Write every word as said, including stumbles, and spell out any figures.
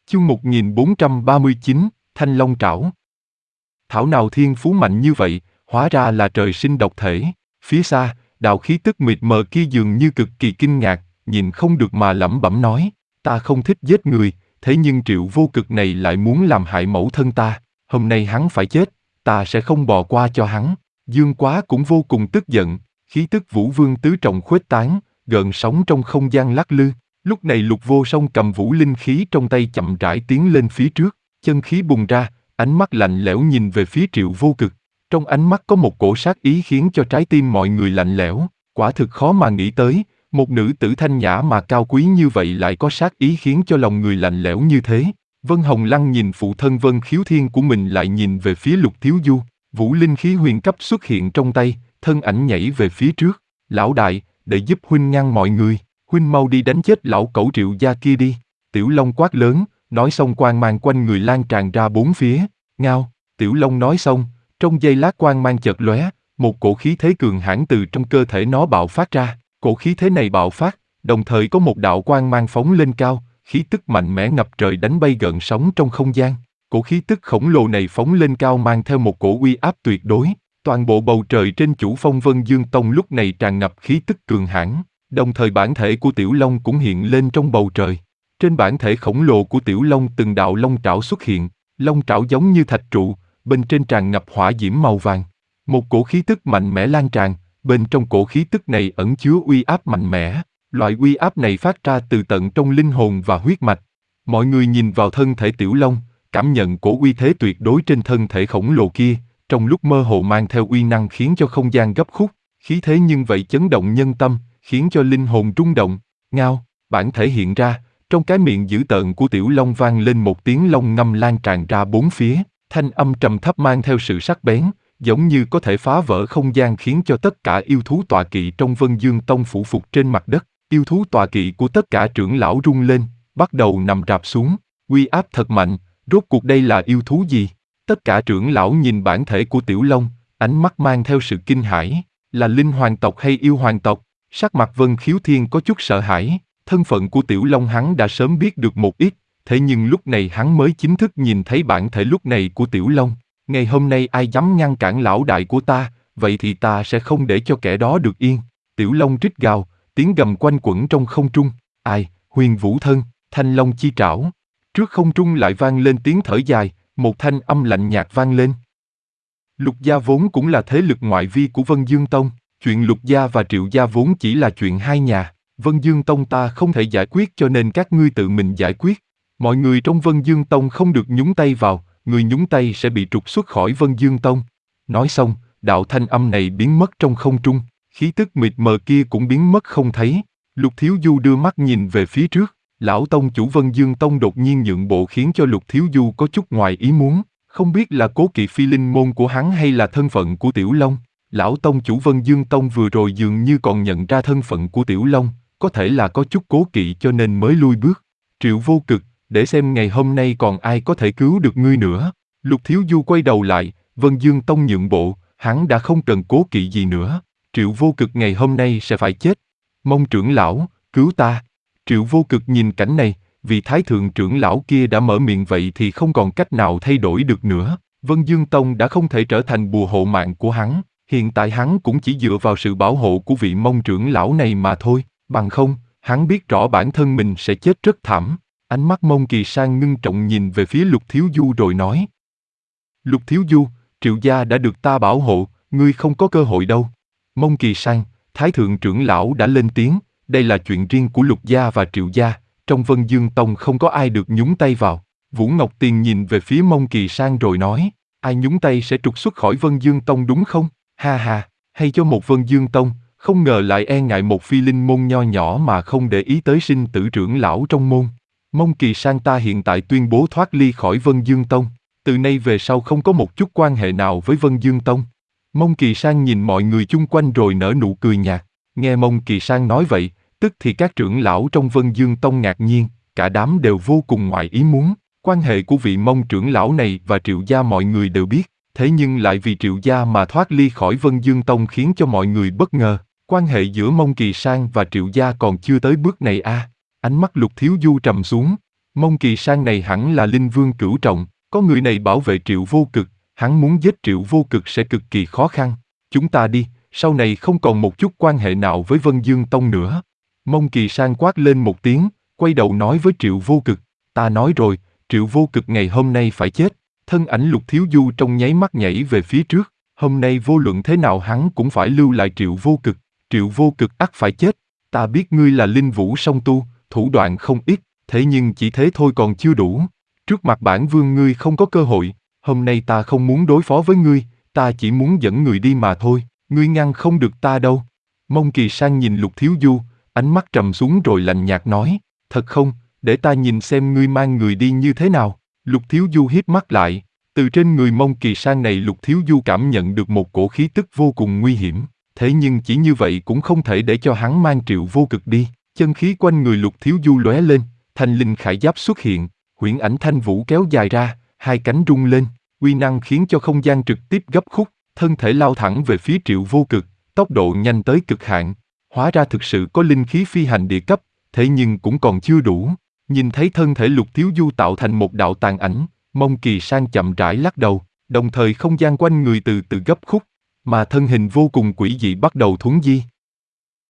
Chương một nghìn bốn trăm ba mươi chín, Thanh Long Trảo. Thảo nào thiên phú mạnh như vậy, hóa ra là trời sinh độc thể. Phía xa, đạo khí tức mịt mờ kia dường như cực kỳ kinh ngạc, nhìn không được mà lẩm bẩm nói, ta không thích giết người, thế nhưng Triệu Vô Cực này lại muốn làm hại mẫu thân ta, hôm nay hắn phải chết, ta sẽ không bò qua cho hắn. Dương Quá cũng vô cùng tức giận, khí tức Vũ Vương tứ trọng khuếch tán, gợn sóng trong không gian lắc lư. Lúc này Lục Vô Song cầm vũ linh khí trong tay chậm rãi tiến lên phía trước, chân khí bùng ra, ánh mắt lạnh lẽo nhìn về phía Triệu Vô Cực. Trong ánh mắt có một cổ sát ý khiến cho trái tim mọi người lạnh lẽo, quả thực khó mà nghĩ tới, một nữ tử thanh nhã mà cao quý như vậy lại có sát ý khiến cho lòng người lạnh lẽo như thế. Vân Hồng Lăng nhìn phụ thân Vân Khiếu Thiên của mình lại nhìn về phía Lục Thiếu Du, vũ linh khí huyền cấp xuất hiện trong tay, thân ảnh nhảy về phía trước. Lão đại, để giúp huynh ngăn mọi người, huynh mau đi đánh chết lão cẩu Triệu gia kia đi. Tiểu Long quát lớn, nói xong quang mang quanh người lan tràn ra bốn phía. Ngao, Tiểu Long nói xong, trong giây lát quang mang chợt lóe, một cổ khí thế cường hãn từ trong cơ thể nó bạo phát ra. Cổ khí thế này bạo phát, đồng thời có một đạo quang mang phóng lên cao, khí tức mạnh mẽ ngập trời đánh bay gợn sóng trong không gian. Cổ khí tức khổng lồ này phóng lên cao mang theo một cổ uy áp tuyệt đối. Toàn bộ bầu trời trên Chủ Phong Vân Dương Tông lúc này tràn ngập khí tức cường hãn, đồng thời bản thể của Tiểu Long cũng hiện lên trong bầu trời. Trên bản thể khổng lồ của Tiểu Long từng đạo long trảo xuất hiện, long trảo giống như thạch trụ, bên trên tràn ngập hỏa diễm màu vàng. Một cổ khí tức mạnh mẽ lan tràn, bên trong cổ khí tức này ẩn chứa uy áp mạnh mẽ. Loại uy áp này phát ra từ tận trong linh hồn và huyết mạch. Mọi người nhìn vào thân thể Tiểu Long, cảm nhận cổ uy thế tuyệt đối trên thân thể khổng lồ kia, trong lúc mơ hồ mang theo uy năng khiến cho không gian gấp khúc, khí thế nhưng vậy chấn động nhân tâm, khiến cho linh hồn rung động. Ngao, bản thể hiện ra, trong cái miệng dữ tợn của Tiểu Long vang lên một tiếng long ngâm lan tràn ra bốn phía, thanh âm trầm thấp mang theo sự sắc bén, giống như có thể phá vỡ không gian khiến cho tất cả yêu thú tọa kỵ trong Vân Dương Tông phủ phục trên mặt đất. Yêu thú tọa kỵ của tất cả trưởng lão rung lên, bắt đầu nằm rạp xuống, uy áp thật mạnh, rốt cuộc đây là yêu thú gì? Tất cả trưởng lão nhìn bản thể của Tiểu Long, ánh mắt mang theo sự kinh hãi, là linh hoàng tộc hay yêu hoàng tộc? Sắc mặt Vân Khiếu Thiên có chút sợ hãi, thân phận của Tiểu Long hắn đã sớm biết được một ít, thế nhưng lúc này hắn mới chính thức nhìn thấy bản thể lúc này của Tiểu Long. Ngày hôm nay ai dám ngăn cản lão đại của ta, vậy thì ta sẽ không để cho kẻ đó được yên. Tiểu Long rít gào, tiếng gầm quanh quẩn trong không trung. Ai, Huyền Vũ Thân, Thanh Long chi trảo. Trước không trung lại vang lên tiếng thở dài, một thanh âm lạnh nhạt vang lên. Lục gia vốn cũng là thế lực ngoại vi của Vân Dương Tông, chuyện Lục gia và Triệu gia vốn chỉ là chuyện hai nhà, Vân Dương Tông ta không thể giải quyết cho nên các ngươi tự mình giải quyết. Mọi người trong Vân Dương Tông không được nhúng tay vào, người nhúng tay sẽ bị trục xuất khỏi Vân Dương Tông. Nói xong, đạo thanh âm này biến mất trong không trung, khí tức mịt mờ kia cũng biến mất không thấy. Lục Thiếu Du đưa mắt nhìn về phía trước, lão tông chủ Vân Dương Tông đột nhiên nhượng bộ khiến cho Lục Thiếu Du có chút ngoài ý muốn, không biết là cố kỵ phi linh môn của hắn hay là thân phận của Tiểu Long. Lão tông chủ Vân Dương Tông vừa rồi dường như còn nhận ra thân phận của Tiểu Long, có thể là có chút cố kỵ cho nên mới lui bước. Triệu Vô Cực, để xem ngày hôm nay còn ai có thể cứu được ngươi nữa. Lục Thiếu Du quay đầu lại, Vân Dương Tông nhượng bộ, hắn đã không cần cố kỵ gì nữa. Triệu Vô Cực ngày hôm nay sẽ phải chết. Mong trưởng lão, cứu ta. Triệu Vô Cực nhìn cảnh này, vì Thái Thượng trưởng lão kia đã mở miệng vậy thì không còn cách nào thay đổi được nữa. Vân Dương Tông đã không thể trở thành bùa hộ mạng của hắn, hiện tại hắn cũng chỉ dựa vào sự bảo hộ của vị Mông trưởng lão này mà thôi, bằng không, hắn biết rõ bản thân mình sẽ chết rất thảm. Ánh mắt Mông Kỳ Sang ngưng trọng nhìn về phía Lục Thiếu Du rồi nói. Lục Thiếu Du, Triệu gia đã được ta bảo hộ, ngươi không có cơ hội đâu. Mông Kỳ Sang, Thái Thượng trưởng lão đã lên tiếng, đây là chuyện riêng của Lục gia và Triệu gia, trong Vân Dương Tông không có ai được nhúng tay vào. Vũ Ngọc Tiền nhìn về phía Mông Kỳ Sang rồi nói, ai nhúng tay sẽ trục xuất khỏi Vân Dương Tông đúng không? Ha ha, hay cho một Vân Dương Tông, không ngờ lại e ngại một phi linh môn nho nhỏ mà không để ý tới sinh tử trưởng lão trong môn. Mông Kỳ Sang ta hiện tại tuyên bố thoát ly khỏi Vân Dương Tông, từ nay về sau không có một chút quan hệ nào với Vân Dương Tông. Mông Kỳ Sang nhìn mọi người chung quanh rồi nở nụ cười nhạt, nghe Mông Kỳ Sang nói vậy, tức thì các trưởng lão trong Vân Dương Tông ngạc nhiên, cả đám đều vô cùng ngoài ý muốn. Quan hệ của vị Mông trưởng lão này và Triệu gia mọi người đều biết, thế nhưng lại vì Triệu gia mà thoát ly khỏi Vân Dương Tông khiến cho mọi người bất ngờ. Quan hệ giữa Mông Kỳ Sang và Triệu gia còn chưa tới bước này a. À. Ánh mắt Lục Thiếu Du trầm xuống, Mông Kỳ Sang này hẳn là linh vương cửu trọng, có người này bảo vệ Triệu Vô Cực, hắn muốn giết Triệu Vô Cực sẽ cực kỳ khó khăn. Chúng ta đi, sau này không còn một chút quan hệ nào với Vân Dương Tông nữa. Mông Kỳ Sang quát lên một tiếng, quay đầu nói với Triệu Vô Cực, ta nói rồi, Triệu Vô Cực ngày hôm nay phải chết. Thân ảnh Lục Thiếu Du trong nháy mắt nhảy về phía trước, hôm nay vô luận thế nào hắn cũng phải lưu lại Triệu Vô Cực, Triệu Vô Cực ắt phải chết. Ta biết ngươi là linh vũ song tu, thủ đoạn không ít, thế nhưng chỉ thế thôi còn chưa đủ. Trước mặt bản vương ngươi không có cơ hội, hôm nay ta không muốn đối phó với ngươi, ta chỉ muốn dẫn người đi mà thôi, ngươi ngăn không được ta đâu. Mông Kỳ Sang nhìn Lục Thiếu Du, ánh mắt trầm xuống rồi lạnh nhạt nói, thật không, để ta nhìn xem ngươi mang người đi như thế nào. Lục Thiếu Du híp mắt lại, từ trên người Mông Kỳ Sang này Lục Thiếu Du cảm nhận được một cổ khí tức vô cùng nguy hiểm, thế nhưng chỉ như vậy cũng không thể để cho hắn mang Triệu Vô Cực đi. Chân khí quanh người Lục Thiếu Du lóe lên, thanh linh khải giáp xuất hiện, huyễn ảnh thanh vũ kéo dài ra, hai cánh rung lên, uy năng khiến cho không gian trực tiếp gấp khúc, thân thể lao thẳng về phía Triệu Vô Cực, tốc độ nhanh tới cực hạn. Hóa ra thực sự có linh khí phi hành địa cấp, thế nhưng cũng còn chưa đủ. Nhìn thấy thân thể Lục Thiếu Du tạo thành một đạo tàn ảnh, Mông Kỳ Sang chậm rãi lắc đầu, đồng thời không gian quanh người từ từ gấp khúc, mà thân hình vô cùng quỷ dị bắt đầu thuấn di.